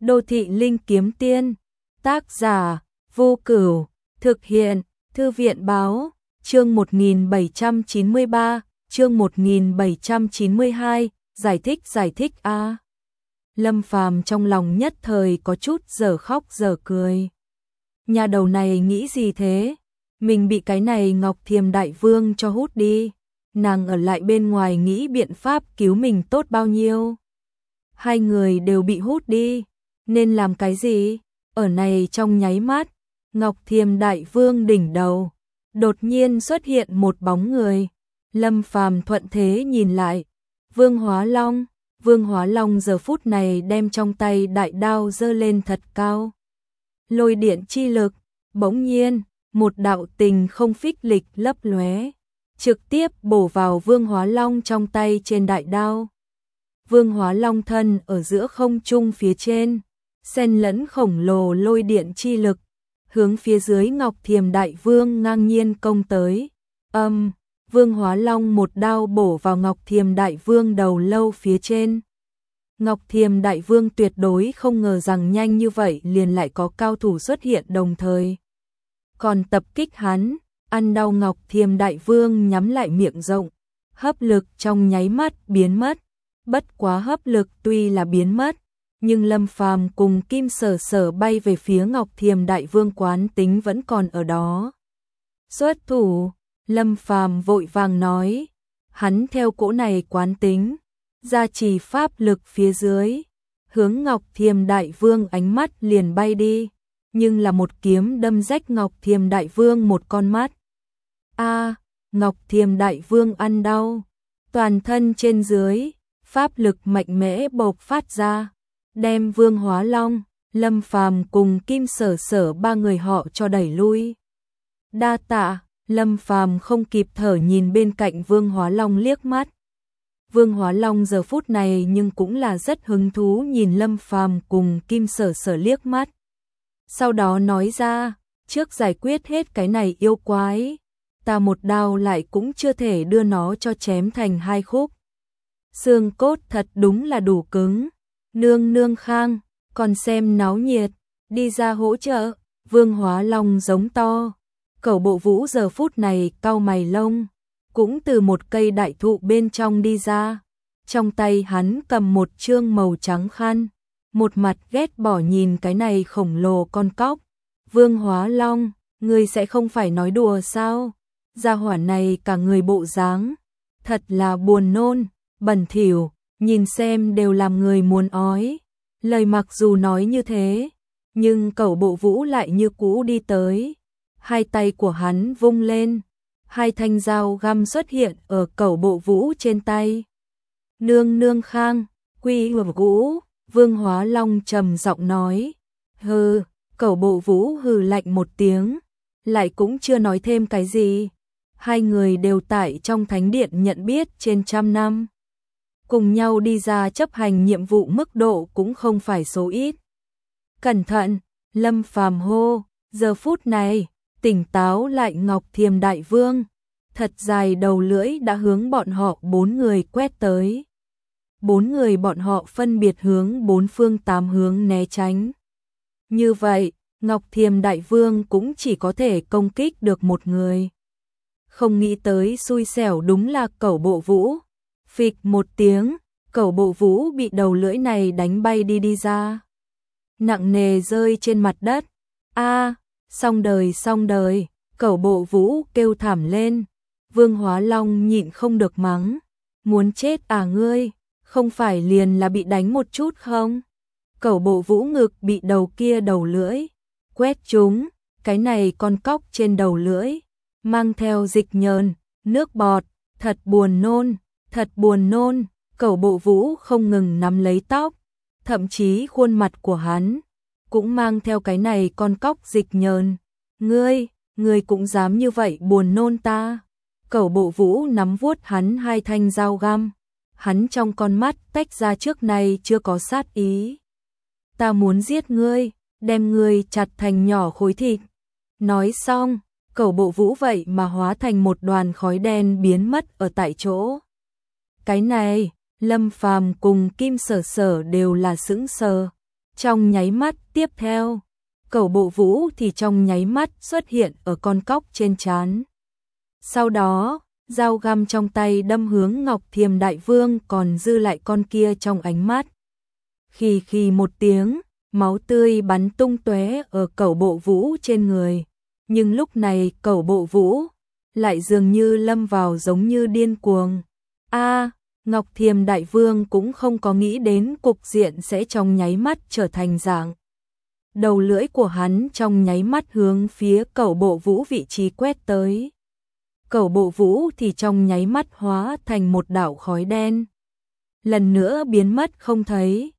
Đô thị linh kiếm tiên, tác giả, Vô Cửu, thực hiện, Thư viện báo, chương 1793, chương 1792, giải thích a. Lâm Phàm trong lòng nhất thời có chút dở khóc dở cười. Nhà đầu này nghĩ gì thế? Mình bị cái này Ngọc Thiềm Đại Vương cho hút đi. Nàng ở lại bên ngoài nghĩ biện pháp cứu mình tốt bao nhiêu. Hai người đều bị hút đi. Nên làm cái gì? Ở này trong nháy mắt, Ngọc Thiềm Đại Vương đỉnh đầu đột nhiên xuất hiện một bóng người. Lâm Phàm thuận thế nhìn lại, Vương Hóa Long. Vương Hóa Long giờ phút này đem trong tay đại đao giơ lên thật cao. Lôi điện chi lực, bỗng nhiên, một đạo tình không phích lịch lấp lóe, trực tiếp bổ vào Vương Hóa Long trong tay trên đại đao. Vương Hóa Long thân ở giữa không trung phía trên, xen lẫn khổng lồ lôi điện chi lực, hướng phía dưới Ngọc Thiềm Đại Vương ngang nhiên công tới. Vương Hóa Long một đao bổ vào Ngọc Thiềm Đại Vương đầu lâu phía trên. Ngọc Thiềm Đại Vương tuyệt đối không ngờ rằng nhanh như vậy liền lại có cao thủ xuất hiện đồng thời. Còn tập kích hắn, ăn đau Ngọc Thiềm Đại Vương nhắm lại miệng rộng, hấp lực trong nháy mắt biến mất. Bất quá hấp lực tuy là biến mất, nhưng Lâm Phàm cùng Kim Sở Sở bay về phía Ngọc Thiềm Đại Vương quán tính vẫn còn ở đó. Xuất thủ, Lâm Phàm vội vàng nói, hắn theo cỗ này quán tính, gia trì pháp lực phía dưới, hướng Ngọc Thiềm Đại Vương ánh mắt liền bay đi, nhưng là một kiếm đâm rách Ngọc Thiềm Đại Vương một con mắt. Ngọc Thiềm Đại Vương ăn đau, toàn thân trên dưới, pháp lực mạnh mẽ bộc phát ra, đem Vương Hóa Long, Lâm Phàm cùng Kim Sở Sở ba người họ cho đẩy lui. Đa tạ. Lâm Phàm không kịp thở nhìn bên cạnh Vương Hóa Long liếc mắt. Vương Hóa Long giờ phút này nhưng cũng là rất hứng thú nhìn Lâm Phàm cùng Kim Sở Sở liếc mắt. Sau đó nói ra, trước giải quyết hết cái này yêu quái, ta một đao lại cũng chưa thể đưa nó cho chém thành hai khúc. Xương cốt thật đúng là đủ cứng. Nương nương khang, còn xem náo nhiệt, đi ra hỗ trợ. Vương Hóa Long giống to. Cẩu Bộ Vũ giờ phút này cau mày lông, cũng từ một cây đại thụ bên trong đi ra. Trong tay hắn cầm một chương màu trắng khăn, một mặt ghét bỏ nhìn cái này khổng lồ con cóc. Vương Hóa Long, ngươi sẽ không phải nói đùa sao? Gia hỏa này cả người bộ dáng, thật là buồn nôn, bẩn thỉu, nhìn xem đều làm người muốn ói. Lời mặc dù nói như thế, nhưng Cẩu Bộ Vũ lại như cũ đi tới. Hai tay của hắn vung lên, hai thanh dao găm xuất hiện ở Cẩu Bộ Vũ trên tay. Nương nương khang, quy hùa vũ, Vương Hóa Long trầm giọng nói. Hừ, Cẩu Bộ Vũ hừ lạnh một tiếng, lại cũng chưa nói thêm cái gì. Hai người đều tại trong thánh điện nhận biết trên 100 năm. Cùng nhau đi ra chấp hành nhiệm vụ mức độ cũng không phải số ít. Cẩn thận, Lâm Phàm hô, giờ phút này, tỉnh táo lại Ngọc Thiềm Đại Vương, thật dài đầu lưỡi đã hướng bọn họ 4 người quét tới. 4 người bọn họ phân biệt hướng 4 phương 8 hướng né tránh. Như vậy, Ngọc Thiềm Đại Vương cũng chỉ có thể công kích được một người. Không nghĩ tới xui xẻo đúng là Cẩu Bộ Vũ. Phịch một tiếng, Cẩu Bộ Vũ bị đầu lưỡi này đánh bay đi ra. Nặng nề rơi trên mặt đất. Xong đời, Cẩu Bộ Vũ kêu thảm lên. Vương Hóa Long nhịn không được mắng. Muốn chết à ngươi, không phải liền là bị đánh một chút không? Cẩu Bộ Vũ ngực bị đầu kia đầu lưỡi quét trúng, cái này con cóc trên đầu lưỡi, mang theo dịch nhờn, nước bọt, thật buồn nôn. Cẩu Bộ Vũ không ngừng nắm lấy tóc, thậm chí khuôn mặt của hắn cũng mang theo cái này con cóc dịch nhờn. Ngươi cũng dám như vậy buồn nôn ta. Cẩu Bộ Vũ nắm vuốt hắn hai thanh dao găm, hắn trong con mắt tách ra trước này chưa có sát ý. Ta muốn giết ngươi, đem ngươi chặt thành nhỏ khối thịt. Nói xong, Cẩu Bộ Vũ vậy mà hóa thành một đoàn khói đen biến mất ở tại chỗ. Cái này, Lâm Phàm cùng Kim Sở Sở đều là sững sờ. Trong nháy mắt tiếp theo, Cẩu Bộ Vũ thì trong nháy mắt xuất hiện ở con cóc trên trán. Sau đó, dao găm trong tay đâm hướng Ngọc Thiềm Đại Vương còn dư lại con kia trong ánh mắt. Khì một tiếng, máu tươi bắn tung tóe ở Cẩu Bộ Vũ trên người. Nhưng lúc này Cẩu Bộ Vũ lại dường như lâm vào giống như điên cuồng. Ngọc Thiềm Đại Vương cũng không có nghĩ đến cục diện sẽ trong nháy mắt trở thành dạng. Đầu lưỡi của hắn trong nháy mắt hướng phía Cẩu Bộ Vũ vị trí quét tới. Cẩu Bộ Vũ thì trong nháy mắt hóa thành một đạo khói đen. Lần nữa biến mất không thấy.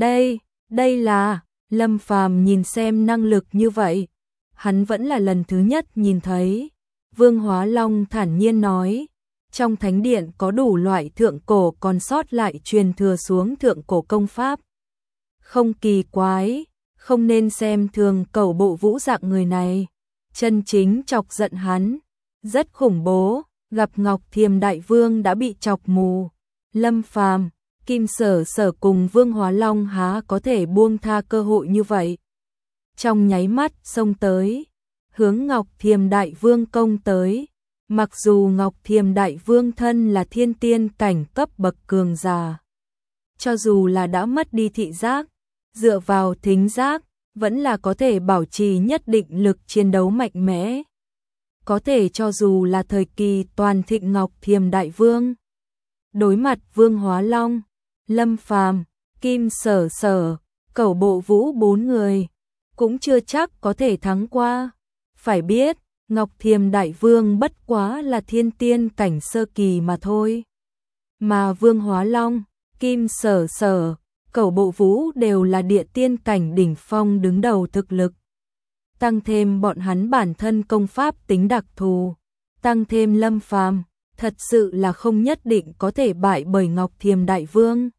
Đây là, Lâm Phàm nhìn xem năng lực như vậy. Hắn vẫn là lần thứ nhất nhìn thấy. Vương Hóa Long thản nhiên nói, trong thánh điện có đủ loại thượng cổ còn sót lại truyền thừa xuống thượng cổ công pháp. Không kỳ quái, không nên xem thường Cẩu Bộ Vũ dạng người này. Chân chính chọc giận hắn, rất khủng bố, gặp Ngọc Thiềm Đại Vương đã bị chọc mù. Lâm Phàm, Kim Sở Sở cùng Vương Hóa Long há có thể buông tha cơ hội như vậy. Trong nháy mắt xông tới, hướng Ngọc Thiềm Đại Vương công tới. Mặc dù Ngọc Thiềm Đại Vương thân là thiên tiên cảnh cấp bậc cường giả, cho dù là đã mất đi thị giác, dựa vào thính giác, vẫn là có thể bảo trì nhất định lực chiến đấu mạnh mẽ. Có thể cho dù là thời kỳ toàn thịnh Ngọc Thiềm Đại Vương, đối mặt Vương Hóa Long, Lâm Phàm, Kim Sở Sở, Cẩu Bộ Vũ 4 người, cũng chưa chắc có thể thắng qua. Phải biết, Ngọc Thiềm Đại Vương bất quá là thiên tiên cảnh sơ kỳ mà thôi. Mà Vương Hóa Long, Kim Sở Sở, Cẩu Bộ Vũ đều là địa tiên cảnh đỉnh phong đứng đầu thực lực. Tăng thêm bọn hắn bản thân công pháp tính đặc thù, tăng thêm Lâm Phàm, thật sự là không nhất định có thể bại bởi Ngọc Thiềm Đại Vương.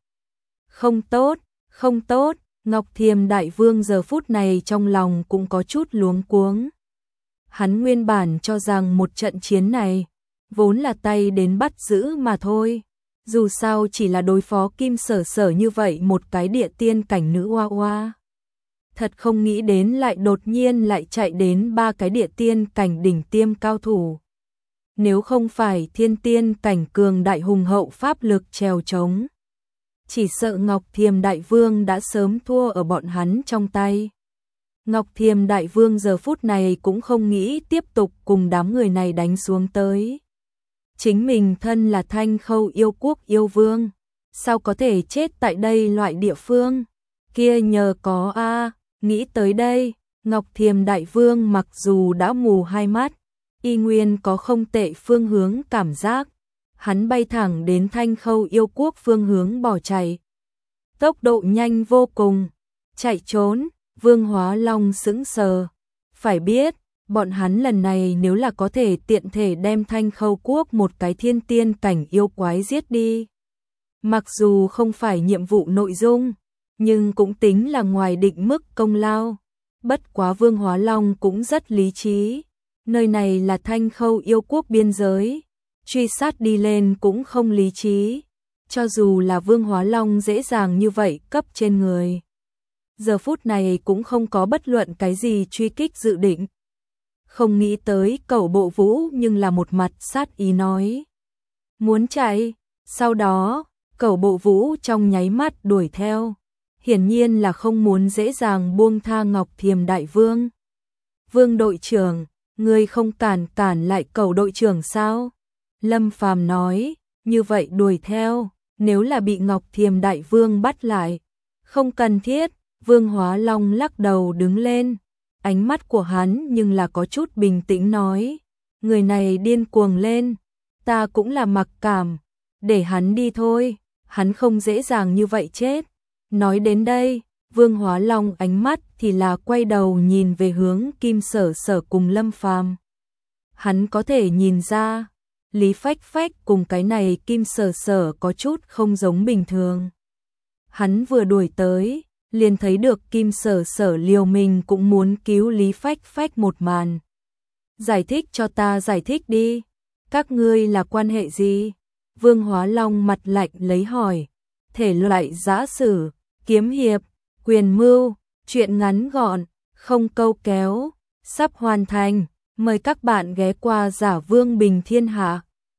Không tốt, Ngọc Thiềm Đại Vương giờ phút này trong lòng cũng có chút luống cuống. Hắn nguyên bản cho rằng một trận chiến này vốn là tay đến bắt giữ mà thôi. Dù sao chỉ là đối phó Kim Sở Sở như vậy một cái địa tiên cảnh nữ oa oa. Thật không nghĩ đến lại đột nhiên lại chạy đến 3 cái địa tiên cảnh đỉnh tiêm cao thủ. Nếu không phải thiên tiên cảnh cường đại hùng hậu pháp lực trèo trống, chỉ sợ Ngọc Thiềm Đại Vương đã sớm thua ở bọn hắn trong tay. Ngọc Thiềm Đại Vương giờ phút này cũng không nghĩ tiếp tục cùng đám người này đánh xuống tới. Chính mình thân là Thanh Khâu yêu quốc yêu vương, sao có thể chết tại đây loại địa phương? Kia nhờ có nghĩ tới đây, Ngọc Thiềm Đại Vương mặc dù đã mù hai mắt, y nguyên có không tệ phương hướng cảm giác. Hắn bay thẳng đến Thanh Khâu yêu quốc phương hướng bỏ chạy. Tốc độ nhanh vô cùng, chạy trốn. Vương Hóa Long sững sờ. Phải biết, bọn hắn lần này nếu là có thể tiện thể đem Thanh Khâu quốc một cái thiên tiên cảnh yêu quái giết đi. Mặc dù không phải nhiệm vụ nội dung, nhưng cũng tính là ngoài định mức công lao. Bất quá Vương Hóa Long cũng rất lý trí. Nơi này là Thanh Khâu yêu quốc biên giới, truy sát đi lên cũng không lý trí. Cho dù là Vương Hóa Long dễ dàng như vậy cấp trên người, giờ phút này cũng không có bất luận cái gì truy kích dự định. Không nghĩ tới Cẩu Bộ Vũ nhưng là một mặt sát ý nói. Muốn chạy, sau đó, Cẩu Bộ Vũ trong nháy mắt đuổi theo. Hiển nhiên là không muốn dễ dàng buông tha Ngọc Thiềm Đại Vương. Vương đội trưởng, ngươi không cản lại Cẩu đội trưởng sao? Lâm Phàm nói, như vậy đuổi theo, nếu là bị Ngọc Thiềm Đại Vương bắt lại, không cần thiết. Vương Hóa Long lắc đầu đứng lên, ánh mắt của hắn nhưng là có chút bình tĩnh nói, người này điên cuồng lên, ta cũng là mặc cảm, để hắn đi thôi, hắn không dễ dàng như vậy chết. Nói đến đây, Vương Hóa Long ánh mắt thì là quay đầu nhìn về hướng Kim Sở Sở cùng Lâm Phàm. Hắn có thể nhìn ra, Lý Phách Phách cùng cái này Kim Sở Sở có chút không giống bình thường. Hắn vừa đuổi tới, liền thấy được Kim Sở Sở liều mình cũng muốn cứu Lý Phách Phách một màn. Giải thích cho ta giải thích đi, các ngươi là quan hệ gì? Vương Hóa Long mặt lạnh lấy hỏi, thể loại giã sử, kiếm hiệp, Quyền mưu, chuyện ngắn gọn, không câu kéo, sắp hoàn thành. Mời các bạn ghé qua Giả Vương Bình Thiên Hạ.